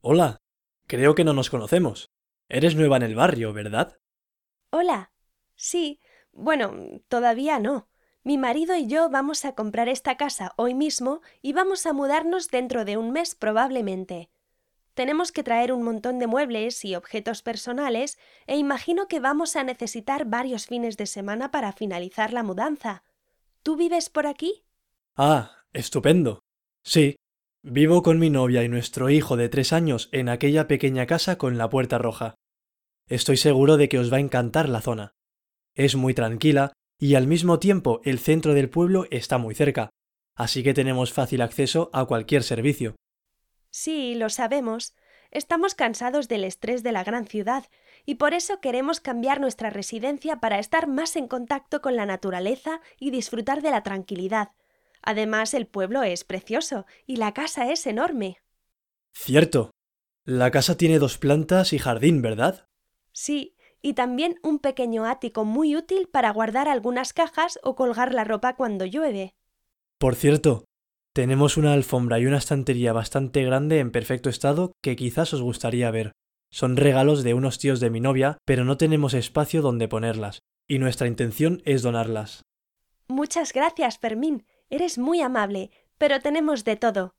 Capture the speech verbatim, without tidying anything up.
Hola, creo que no nos conocemos. Eres nueva en el barrio, ¿verdad? Hola. Sí, bueno, todavía no. Mi marido y yo vamos a comprar esta casa hoy mismo y vamos a mudarnos dentro de un mes probablemente. Tenemos que traer un montón de muebles y objetos personales e imagino que vamos a necesitar varios fines de semana para finalizar la mudanza. ¿Tú vives por aquí? Ah, estupendo. Sí, vivo con mi novia y nuestro hijo de tres años en aquella pequeña casa con la puerta roja. Estoy seguro de que os va a encantar la zona. Es muy tranquila y al mismo tiempo el centro del pueblo está muy cerca, así que tenemos fácil acceso a cualquier servicio. Sí, lo sabemos. Estamos cansados del estrés de la gran ciudad y por eso queremos cambiar nuestra residencia para estar más en contacto con la naturaleza y disfrutar de la tranquilidad. Además, el pueblo es precioso y la casa es enorme. Cierto. La casa tiene dos plantas y jardín, ¿verdad? Sí, y también un pequeño ático muy útil para guardar algunas cajas o colgar la ropa cuando llueve. Por cierto, tenemos una alfombra y una estantería bastante grande en perfecto estado que quizás os gustaría ver. Son regalos de unos tíos de mi novia, pero no tenemos espacio donde ponerlas, y nuestra intención es donarlas. Muchas gracias, Fermín. Eres muy amable, pero tenemos de todo.